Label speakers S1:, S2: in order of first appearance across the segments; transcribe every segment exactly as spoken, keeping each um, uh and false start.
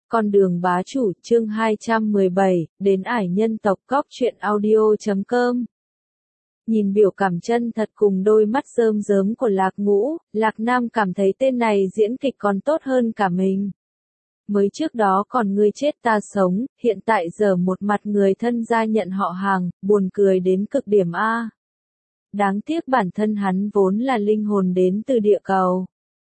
S1: Con đường bá chủ, chương hai trăm mười bảy, đến ải nhân tộc Cóc truyện audio chấm com. Nhìn biểu cảm chân thật cùng đôi mắt rơm rớm của Lạc Ngũ, Lạc Nam cảm thấy tên này diễn kịch còn tốt hơn cả mình. Mới trước đó còn ngươi chết ta sống, hiện tại giờ một mặt người thân gia nhận họ hàng, buồn cười đến cực điểm a. Đáng tiếc bản thân hắn vốn là linh hồn đến từ địa cầu.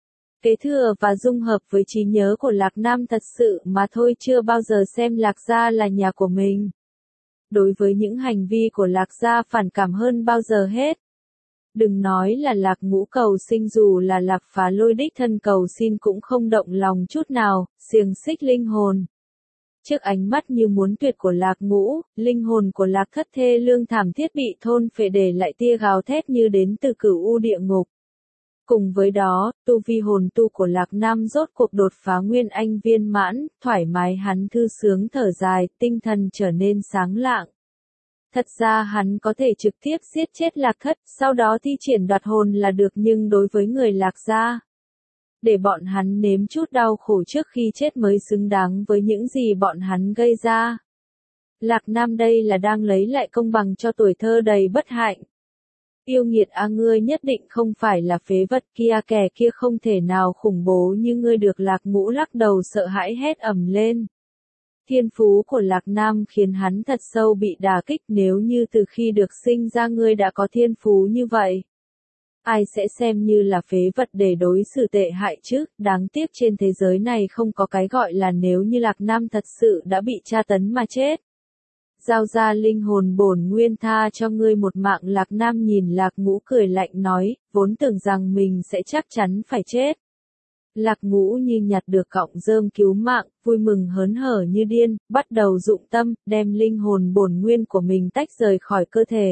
S1: Kế thừa và dung hợp với trí nhớ của Lạc Nam thật sự mà thôi, chưa bao giờ xem Lạc gia là nhà của mình. Đối với những hành vi của Lạc gia phản cảm hơn bao giờ hết. Đừng nói là Lạc Ngũ cầu sinh, dù là Lạc Phá Lôi đích thân cầu xin cũng không động lòng chút nào, xiềng xích linh hồn. Trước ánh mắt như muốn tuyệt của Lạc Ngũ, linh hồn của Lạc Thất thê lương thảm thiết bị thôn phệ, để lại tia gào thét như đến từ cửu u địa ngục. Cùng với đó, tu vi hồn tu của Lạc Nam rốt cuộc đột phá nguyên anh viên mãn, thoải mái hắn thư sướng thở dài, tinh thần trở nên sáng lạng. Thật ra hắn có thể trực tiếp giết chết Lạc Thất, sau đó thi triển đoạt hồn là được, nhưng đối với người Lạc gia, để bọn hắn nếm chút đau khổ trước khi chết mới xứng đáng với những gì bọn hắn gây ra. Lạc Nam đây là đang lấy lại công bằng cho tuổi thơ đầy bất hạnh. Yêu nghiệt a, ngươi nhất định không phải là phế vật, kia kẻ kia không thể nào khủng bố như ngươi được. Lạc Ngũ lắc đầu sợ hãi hét ầm lên. Thiên phú của Lạc Nam khiến hắn thật sâu bị đả kích, nếu như từ khi được sinh ra ngươi đã có thiên phú như vậy, ai sẽ xem như là phế vật để đối xử tệ hại chứ? Đáng tiếc trên thế giới này không có cái gọi là nếu như. Lạc Nam thật sự đã bị tra tấn mà chết. Giao ra linh hồn bổn nguyên tha cho ngươi một mạng. Lạc Nam nhìn Lạc Ngũ cười lạnh nói, vốn tưởng rằng mình sẽ chắc chắn phải chết. Lạc Ngũ như nhặt được cọng rơm cứu mạng, vui mừng hớn hở như điên, bắt đầu dụng tâm, đem linh hồn bổn nguyên của mình tách rời khỏi cơ thể.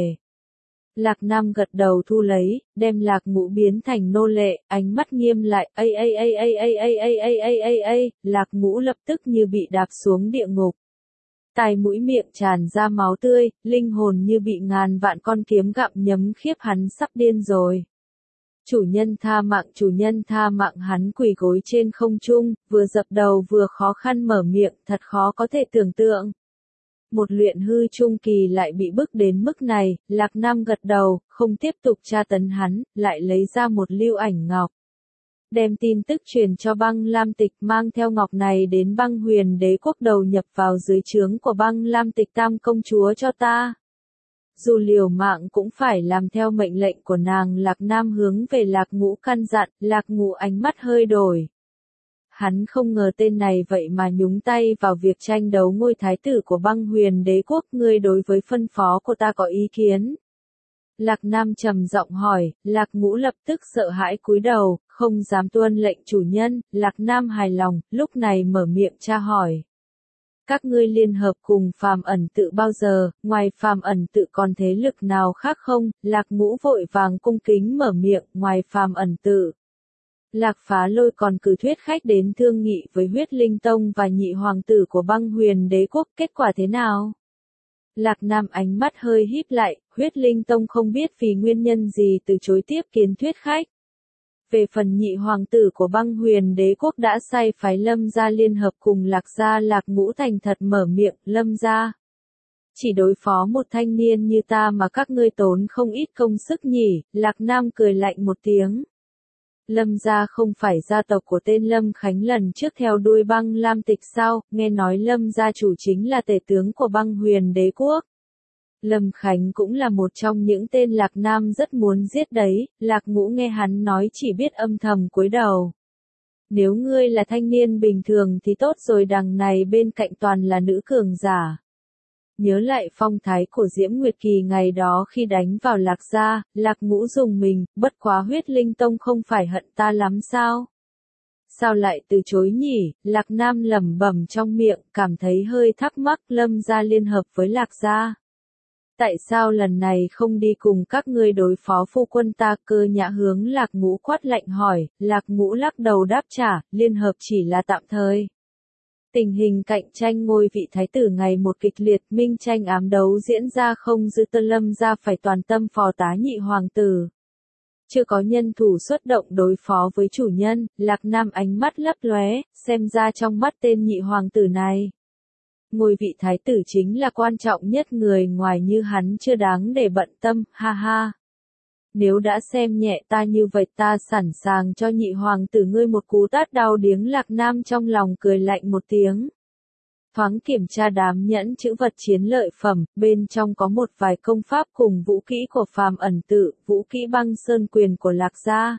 S1: Lạc Nam gật đầu thu lấy, đem Lạc Ngũ biến thành nô lệ, ánh mắt nghiêm lại, a a a a a a a a a a a, Lạc Ngũ lập tức như bị đạp xuống địa ngục. Tai mũi miệng tràn ra máu tươi, linh hồn như bị ngàn vạn con kiếm gặm nhấm, khiếp hắn sắp điên rồi. Chủ nhân tha mạng, chủ nhân tha mạng, hắn quỳ gối trên không trung, vừa dập đầu vừa khó khăn mở miệng, thật khó có thể tưởng tượng. Một luyện hư trung kỳ lại bị bức đến mức này. Lạc Nam gật đầu, không tiếp tục tra tấn hắn, lại lấy ra một lưu ảnh ngọc. Đem tin tức truyền cho Băng Lam Tịch, mang theo ngọc này đến Băng Huyền Đế quốc, đầu nhập vào dưới trướng của Băng Lam Tịch Tam công chúa cho ta. Dù liều mạng cũng phải làm theo mệnh lệnh của nàng. Lạc Nam hướng về Lạc Ngũ căn dặn. Lạc Ngũ ánh mắt hơi đổi. Hắn không ngờ tên này vậy mà nhúng tay vào việc tranh đấu ngôi thái tử của Băng Huyền Đế quốc. Ngươi đối với phân phó của ta có ý kiến? Lạc Nam trầm giọng hỏi. Lạc Ngũ lập tức sợ hãi cúi đầu, không dám tuân lệnh chủ nhân. Lạc Nam hài lòng, lúc này mở miệng tra hỏi. Các ngươi liên hợp cùng Phàm Ẩn Tự bao giờ? Ngoài Phàm Ẩn Tự còn thế lực nào khác không? Lạc Ngũ vội vàng cung kính mở miệng. Ngoài Phàm Ẩn Tự, Lạc Phá Lôi còn cử thuyết khách đến thương nghị với Huyết Linh Tông và nhị hoàng tử của Băng Huyền Đế quốc, kết quả thế nào? Lạc Nam ánh mắt hơi híp lại. Huyết Linh Tông không biết vì nguyên nhân gì từ chối tiếp kiến thuyết khách. Về phần nhị hoàng tử của Băng Huyền Đế quốc đã sai phái Lâm gia liên hợp cùng Lạc gia. Lạc Ngũ thành thật mở miệng. Lâm gia chỉ đối phó một thanh niên như ta mà các ngươi tốn không ít công sức nhỉ? Lạc Nam cười lạnh một tiếng. Lâm gia không phải gia tộc của tên Lâm Khánh lần trước theo đuôi Băng Lam Tịch sao? Nghe nói Lâm gia chủ chính là tể tướng của Băng Huyền Đế quốc. Lâm Khánh cũng là một trong những tên Lạc Nam rất muốn giết đấy. Lạc Ngũ nghe hắn nói chỉ biết âm thầm cúi đầu. Nếu ngươi là thanh niên bình thường thì tốt rồi, đằng này bên cạnh toàn là nữ cường giả. Nhớ lại phong thái của Diễm Nguyệt Kỳ ngày đó khi đánh vào Lạc gia, Lạc Ngũ dùng mình, bất quá Huyết Linh Tông không phải hận ta lắm sao? Sao lại từ chối nhỉ? Lạc Nam lẩm bẩm trong miệng, cảm thấy hơi thắc mắc. Lâm gia liên hợp với Lạc gia, tại sao lần này không đi cùng các ngươi đối phó phu quân ta? Cơ Nhã hướng Lạc Ngũ quát lạnh hỏi. Lạc Ngũ lắc đầu đáp trả, liên hợp chỉ là tạm thời. Tình hình cạnh tranh ngôi vị thái tử ngày một kịch liệt, minh tranh ám đấu diễn ra không dư, Tân Lâm gia phải toàn tâm phò tá nhị hoàng tử. Chưa có nhân thủ xuất động đối phó với chủ nhân, Lạc Nam ánh mắt lấp lóe, xem ra trong mắt tên nhị hoàng tử này. Ngôi vị thái tử chính là quan trọng nhất, người ngoài như hắn chưa đáng để bận tâm, ha ha. Nếu đã xem nhẹ ta như vậy ta sẵn sàng cho nhị hoàng tử ngươi một cú tát đau điếng. Lạc Nam trong lòng cười lạnh một tiếng. Thoáng kiểm tra đám nhẫn chữ vật chiến lợi phẩm, bên trong có một vài công pháp cùng vũ kỹ của phàm ẩn tự, vũ kỹ băng sơn quyền của Lạc gia.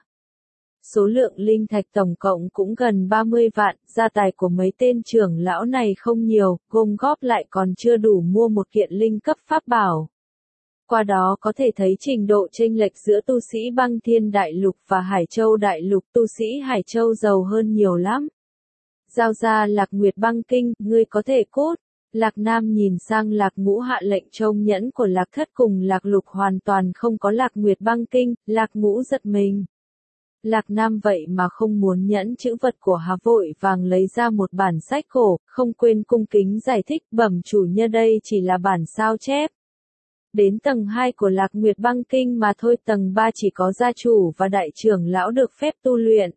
S1: Số lượng linh thạch tổng cộng cũng gần ba mươi vạn, gia tài của mấy tên trưởng lão này không nhiều, gom góp lại còn chưa đủ mua một kiện linh cấp pháp bảo. Qua đó có thể thấy trình độ chênh lệch giữa tu sĩ băng thiên đại lục và Hải Châu đại lục, tu sĩ Hải Châu giàu hơn nhiều lắm. Giao ra Lạc Nguyệt băng kinh, ngươi có thể cốt. Lạc Nam nhìn sang Lạc Ngũ hạ lệnh trông nhẫn của Lạc Thất cùng Lạc Lục hoàn toàn không có Lạc Nguyệt băng kinh, Lạc Ngũ giật mình. Lạc Nam vậy mà không muốn nhẫn chữ vật của Hà vội vàng lấy ra một bản sách cổ, không quên cung kính giải thích, bẩm chủ nhân đây chỉ là bản sao chép. Đến tầng hai của Lạc Nguyệt băng kinh mà thôi, tầng ba chỉ có gia chủ và đại trưởng lão được phép tu luyện.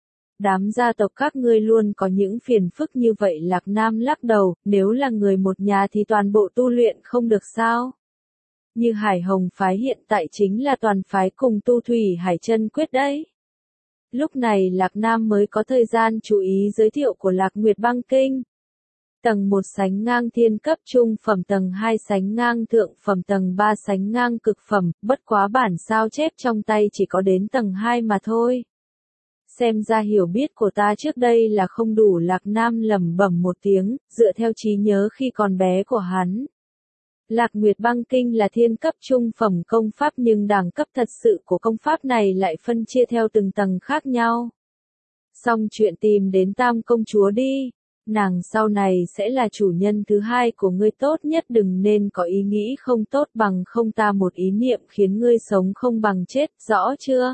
S1: Đám gia tộc các ngươi luôn có những phiền phức như vậy. Lạc Nam lắc đầu, nếu là người một nhà thì toàn bộ tu luyện không được sao? Như Hải Hồng phái hiện tại chính là toàn phái cùng tu thủy hải chân quyết đấy. Lúc này Lạc Nam mới có thời gian chú ý giới thiệu của Lạc Nguyệt băng kinh. Tầng một sánh ngang thiên cấp trung phẩm, tầng hai sánh ngang thượng phẩm, tầng ba sánh ngang cực phẩm, bất quá bản sao chép trong tay chỉ có đến tầng hai mà thôi. Xem ra hiểu biết của ta trước đây là không đủ. Lạc Nam lẩm bẩm một tiếng, dựa theo trí nhớ khi còn bé của hắn. Lạc Nguyệt băng kinh là thiên cấp trung phẩm công pháp nhưng đẳng cấp thật sự của công pháp này lại phân chia theo từng tầng khác nhau. Xong chuyện tìm đến Tam công chúa đi. Nàng sau này sẽ là chủ nhân thứ hai của ngươi, tốt nhất đừng nên có ý nghĩ không tốt, bằng không ta một ý niệm khiến ngươi sống không bằng chết, rõ chưa?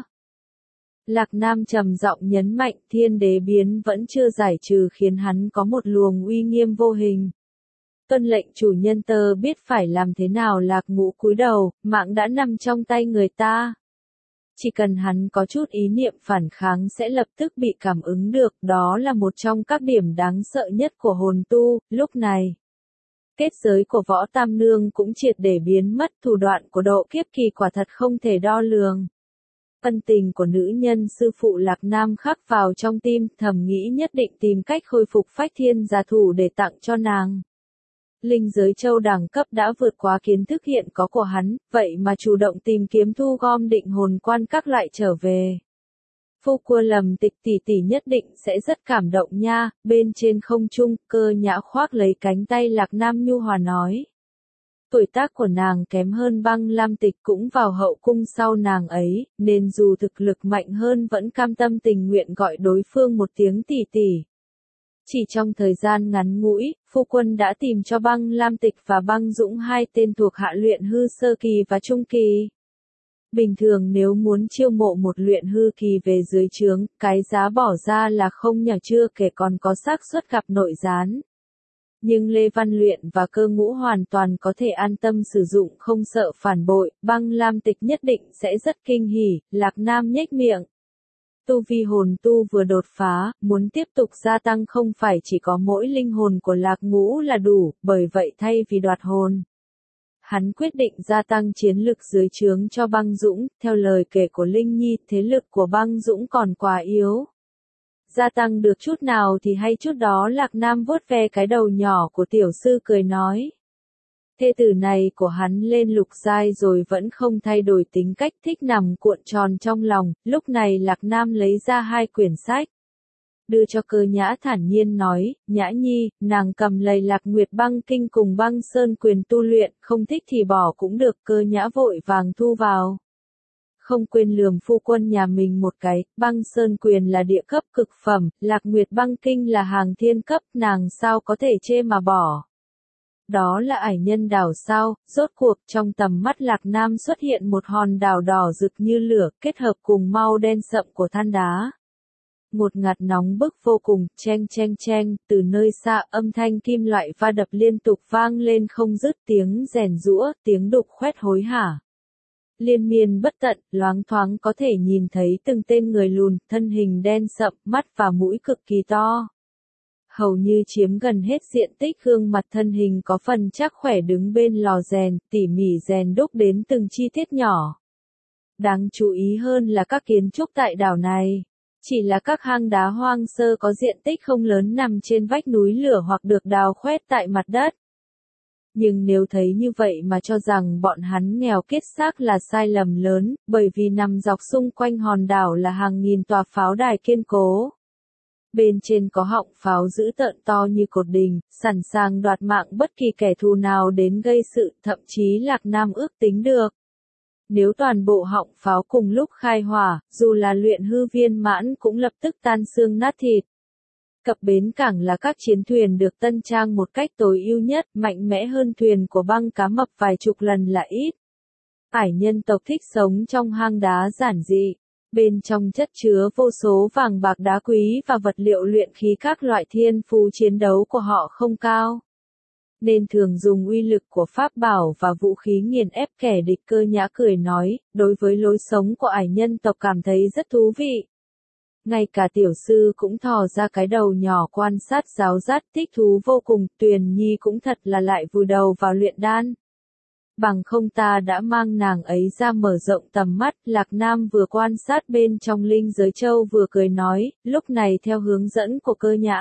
S1: Lạc Nam trầm giọng nhấn mạnh, thiên đế biến vẫn chưa giải trừ khiến hắn có một luồng uy nghiêm vô hình. Tuân lệnh chủ nhân, tơ biết phải làm thế nào. Lạc Ngũ cúi đầu, mạng đã nằm trong tay người ta. Chỉ cần hắn có chút ý niệm phản kháng sẽ lập tức bị cảm ứng được, đó là một trong các điểm đáng sợ nhất của hồn tu. Lúc này, kết giới của Võ Tam Nương cũng triệt để biến mất, thủ đoạn của độ kiếp kỳ quả thật không thể đo lường. Ân tình của nữ nhân sư phụ Lạc Nam khắc vào trong tim, thầm nghĩ nhất định tìm cách khôi phục phách thiên gia thủ để tặng cho nàng. Linh giới châu đẳng cấp đã vượt quá kiến thức hiện có của hắn, vậy mà chủ động tìm kiếm thu gom định hồn quan các lại trở về. Phu quân Lầm Tịch tỷ tỷ nhất định sẽ rất cảm động nha. Bên trên không trung, Cơ Nhã khoác lấy cánh tay Lạc Nam nhu hòa nói. Tuổi tác của nàng kém hơn Băng Lam Tịch, cũng vào hậu cung sau nàng ấy, nên dù thực lực mạnh hơn vẫn cam tâm tình nguyện gọi đối phương một tiếng tỷ tỷ. Chỉ trong thời gian ngắn ngủi, phu quân đã tìm cho Băng Lam Tịch và Băng Dũng hai tên thuộc hạ luyện hư sơ kỳ và trung kỳ. Bình thường nếu muốn chiêu mộ một luyện hư kỳ về dưới trướng, cái giá bỏ ra là không nhỏ, chưa kể còn có xác suất gặp nội gián. Nhưng Lê Văn Luyện và Cơ Ngũ hoàn toàn có thể an tâm sử dụng, không sợ phản bội. Băng Lam Tịch nhất định sẽ rất kinh hỉ. Lạc Nam nhếch miệng. Tu vi hồn tu vừa đột phá, muốn tiếp tục gia tăng không phải chỉ có mỗi linh hồn của Lạc Ngũ là đủ, bởi vậy thay vì đoạt hồn, hắn quyết định gia tăng chiến lực dưới trướng cho Băng Dũng. Theo lời kể của Linh Nhi, thế lực của Băng Dũng còn quá yếu. Gia tăng được chút nào thì hay chút đó. Lạc Nam vuốt ve cái đầu nhỏ của tiểu sư cười nói. Thê tử này của hắn lên lục giai rồi vẫn không thay đổi tính cách, thích nằm cuộn tròn trong lòng. Lúc này Lạc Nam lấy ra hai quyển sách, đưa cho Cơ Nhã, thản nhiên nói, Nhã Nhi, nàng cầm lấy Lạc Nguyệt băng kinh cùng Băng Sơn quyền tu luyện, không thích thì bỏ cũng được. Cơ Nhã vội vàng thu vào. Không quên lườm phu quân nhà mình một cái, Băng Sơn quyền là địa cấp cực phẩm, Lạc Nguyệt băng kinh là hàng thiên cấp, nàng sao có thể chê mà bỏ. Đó là ải nhân đảo sao? Rốt cuộc trong tầm mắt Lạc Nam xuất hiện một hòn đảo đỏ rực như lửa, kết hợp cùng màu đen sậm của than đá. Ngột ngạt nóng bức vô cùng, cheng cheng cheng, từ nơi xa âm thanh kim loại va đập liên tục vang lên không dứt, tiếng rèn giũa, tiếng đục khoét hối hả. liên miên bất tận, loáng thoáng có thể nhìn thấy từng tên người lùn, thân hình đen sậm, mắt và mũi cực kỳ to. Hầu như chiếm gần hết diện tích gương mặt, thân hình có phần chắc khỏe đứng bên lò rèn, tỉ mỉ rèn đúc đến từng chi tiết nhỏ. Đáng chú ý hơn là các kiến trúc tại đảo này chỉ là các hang đá hoang sơ có diện tích không lớn nằm trên vách núi lửa hoặc được đào khoét tại mặt đất. Nhưng nếu thấy như vậy mà cho rằng bọn hắn nghèo kiết xác là sai lầm lớn, bởi vì nằm dọc xung quanh hòn đảo là hàng nghìn tòa pháo đài kiên cố. Bên trên có họng pháo dữ tợn to như cột đình, sẵn sàng đoạt mạng bất kỳ kẻ thù nào đến gây sự, thậm chí Lạc Nam ước tính được. Nếu toàn bộ họng pháo cùng lúc khai hỏa, dù là luyện hư viên mãn cũng lập tức tan xương nát thịt. Cập bến cảng là các chiến thuyền được tân trang một cách tối ưu nhất, mạnh mẽ hơn thuyền của băng cá mập vài chục lần là ít. Ải nhân tộc thích sống trong hang đá giản dị. Bên trong chất chứa vô số vàng bạc đá quý và vật liệu luyện khí, các loại thiên phú chiến đấu của họ không cao, nên thường dùng uy lực của pháp bảo và vũ khí nghiền ép kẻ địch. Cơ Nhã cười nói, đối với lối sống của ải nhân tộc cảm thấy rất thú vị. Ngay cả tiểu sư cũng thò ra cái đầu nhỏ quan sát giáo giác, thích thú vô cùng. Tuyền Nhi cũng thật là lại vùi đầu vào luyện đan. Bằng không ta đã mang nàng ấy ra mở rộng tầm mắt. Lạc Nam vừa quan sát bên trong linh giới châu vừa cười nói, lúc này theo hướng dẫn của Cơ Nhã.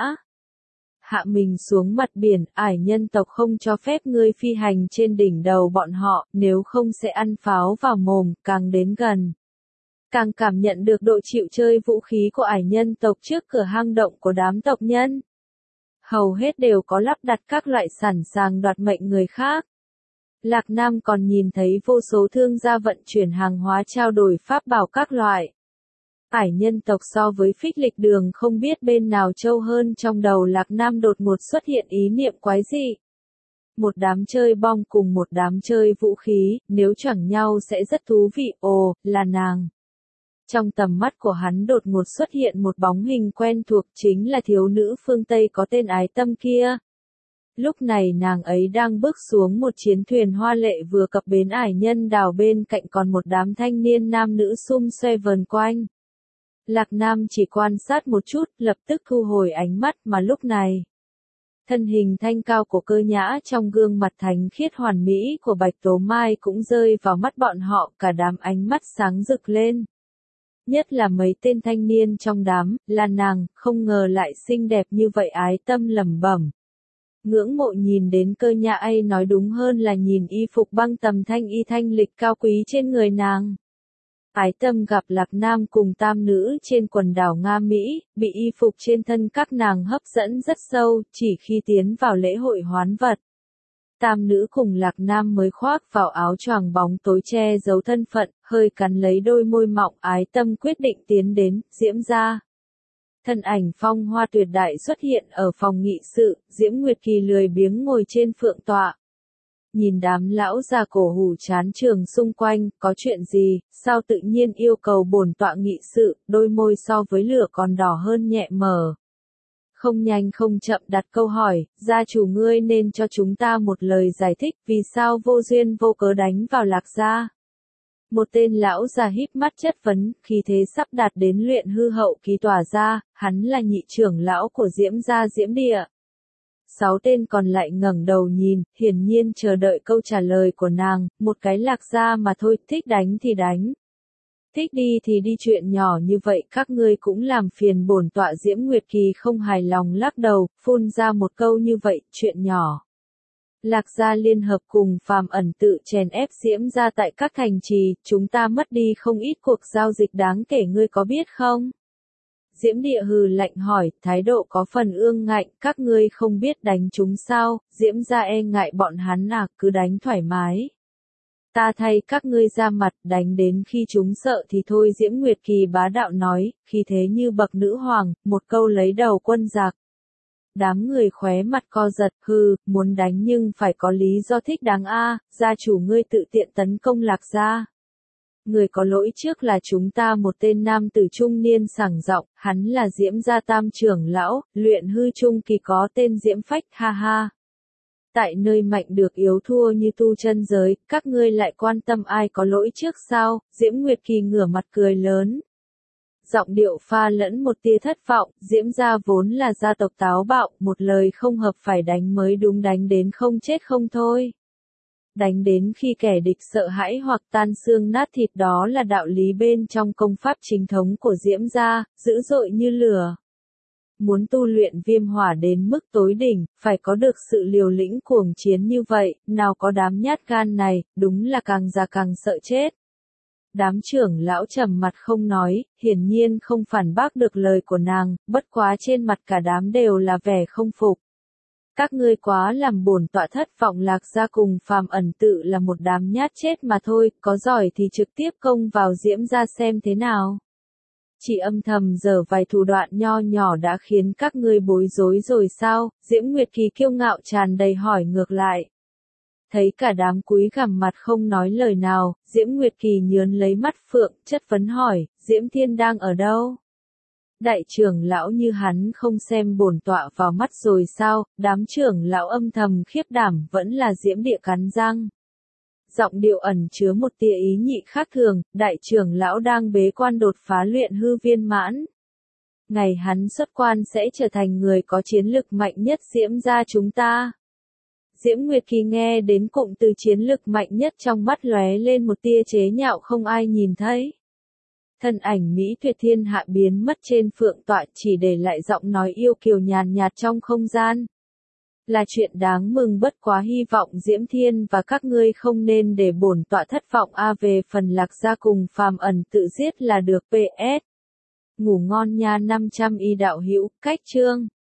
S1: Hạ mình xuống mặt biển, ải nhân tộc không cho phép ngươi phi hành trên đỉnh đầu bọn họ, nếu không sẽ ăn pháo vào mồm. Càng đến gần, càng cảm nhận được độ chịu chơi vũ khí của ải nhân tộc. Trước cửa hang động của đám tộc nhân, hầu hết đều có lắp đặt các loại sẵn sàng đoạt mệnh người khác. Lạc Nam còn nhìn thấy vô số thương gia vận chuyển hàng hóa, trao đổi pháp bảo các loại. Ải nhân tộc so với phích lịch đường không biết bên nào trâu hơn. Trong đầu Lạc Nam đột ngột xuất hiện ý niệm quái dị. Một đám chơi bom cùng một đám chơi vũ khí, nếu choảng nhau sẽ rất thú vị. Ồ, là nàng. Trong tầm mắt của hắn đột ngột xuất hiện một bóng hình quen thuộc, chính là thiếu nữ phương Tây có tên Ái Tâm kia. Lúc này nàng ấy đang bước xuống một chiến thuyền hoa lệ vừa cập bến ải nhân đảo, bên cạnh còn một đám thanh niên nam nữ xum xoe vờn quanh. Lạc Nam chỉ quan sát một chút, lập tức thu hồi ánh mắt. Mà lúc này, thân hình thanh cao của Cơ Nhã trong gương mặt thánh khiết hoàn mỹ của Bạch Tố Mai cũng rơi vào mắt bọn họ, cả đám ánh mắt sáng rực lên. Nhất là mấy tên thanh niên trong đám, là nàng, không ngờ lại xinh đẹp như vậy. Ái Tâm lẩm bẩm. Ngưỡng mộ nhìn đến Cơ Nhã ấy, nói đúng hơn là nhìn y phục băng tầm thanh y thanh lịch cao quý trên người nàng. Ái Tâm gặp Lạc Nam cùng tam nữ trên quần đảo Nga Mỹ, bị y phục trên thân các nàng hấp dẫn rất sâu. Chỉ khi tiến vào lễ hội hoán vật, tam nữ cùng Lạc Nam mới khoác vào áo choàng bóng tối che giấu thân phận, hơi cắn lấy đôi môi mọng. Ái Tâm quyết định tiến đến Diễm gia. Thân ảnh phong hoa tuyệt đại xuất hiện ở phòng nghị sự. Diễm Nguyệt Kỳ lười biếng ngồi trên phượng tọa, nhìn đám lão già cổ hủ chán trường xung quanh. Có chuyện gì, sao tự nhiên yêu cầu bổn tọa nghị sự? Đôi môi so với lửa còn đỏ hơn nhẹ mờ. Không nhanh không chậm đặt câu hỏi, gia chủ ngươi nên cho chúng ta một lời giải thích, vì sao vô duyên vô cớ đánh vào Lạc gia? Một tên lão già híp mắt chất vấn, khi thế sắp đạt đến luyện hư hậu kỳ tỏa ra. Hắn là nhị trưởng lão của Diễm gia Diễm Địa. Sáu tên còn lại ngẩng đầu nhìn, hiển nhiên chờ đợi câu trả lời của nàng. Một cái Lạc gia mà thôi, thích đánh thì đánh, thích đi thì đi, chuyện nhỏ như vậy các ngươi cũng làm phiền bổn tọa. Diễm Nguyệt Kỳ không hài lòng lắc đầu, phun ra một câu như vậy, chuyện nhỏ. Lạc gia liên hợp cùng Phàm Ẩn tự chèn ép Diễm gia tại các thành trì, chúng ta mất đi không ít cuộc giao dịch đáng kể, ngươi có biết không? Diễm Địa hừ lạnh hỏi, thái độ có phần ương ngạnh, các ngươi không biết đánh chúng sao? Diễm gia e ngại bọn hắn à, cứ đánh thoải mái. Ta thay các ngươi ra mặt, đánh đến khi chúng sợ thì thôi. Diễm Nguyệt Kỳ bá đạo nói, khi thế như bậc nữ hoàng, một câu lấy đầu quân giặc. Đám người khóe mặt co giật, hừ, muốn đánh nhưng phải có lý do thích đáng a. Gia chủ ngươi tự tiện tấn công Lạc gia. Người có lỗi trước là chúng ta. Một tên nam tử trung niên sảng giọng, hắn là Diễm gia tam trưởng lão, luyện hư trung kỳ có tên Diễm Phách, ha ha. tại nơi mạnh được yếu thua như tu chân giới, các ngươi lại quan tâm ai có lỗi trước sao? Diễm Nguyệt Kỳ ngửa mặt cười lớn. Giọng điệu pha lẫn một tia thất vọng, Diễm gia vốn là gia tộc táo bạo, một lời không hợp phải đánh mới đúng, đánh đến không chết không thôi. Đánh đến khi kẻ địch sợ hãi hoặc tan xương nát thịt, đó là đạo lý bên trong công pháp chính thống của Diễm gia, dữ dội như lửa. Muốn tu luyện viêm hỏa đến mức tối đỉnh, phải có được sự liều lĩnh cuồng chiến như vậy, nào có đám nhát gan này, đúng là càng già càng sợ chết. Đám trưởng lão trầm mặt không nói, hiển nhiên không phản bác được lời của nàng, bất quá trên mặt cả đám đều là vẻ không phục. Các ngươi quá làm bổn tọa thất vọng, Lạc gia cùng Phàm Ẩn tự là một đám nhát chết mà thôi, có giỏi thì trực tiếp công vào Diễm gia xem thế nào. Chỉ âm thầm giở vài thủ đoạn nho nhỏ đã khiến các ngươi bối rối rồi sao? Diễm Nguyệt Kỳ kiêu ngạo tràn đầy hỏi ngược lại. Thấy cả đám cúi gằm mặt không nói lời nào, Diễm Nguyệt Kỳ nhớn lấy mắt phượng, chất vấn hỏi, Diễm Thiên đang ở đâu? Đại trưởng lão như hắn không xem bổn tọa vào mắt rồi sao? Đám trưởng lão âm thầm khiếp đảm, vẫn là Diễm Địa cắn răng. Giọng điệu ẩn chứa một tia ý nhị khác thường, đại trưởng lão đang bế quan đột phá luyện hư viên mãn. Ngày hắn xuất quan sẽ trở thành người có chiến lực mạnh nhất Diễm gia chúng ta. Diễm Nguyệt Kỳ nghe đến cụm từ chiến lực mạnh nhất, trong mắt lóe lên một tia chế nhạo không ai nhìn thấy. Thân ảnh Mỹ tuyệt thiên hạ biến mất trên phượng tọa, chỉ để lại giọng nói yêu kiều nhàn nhạt trong không gian. Là chuyện đáng mừng, bất quá hy vọng Diễm Thiên và các ngươi không nên để bổn tọa thất vọng a. Về phần Lạc gia cùng Phàm Ẩn tự giết là được. pê ét Ngủ ngon nha năm trăm y đạo hữu, cách chương.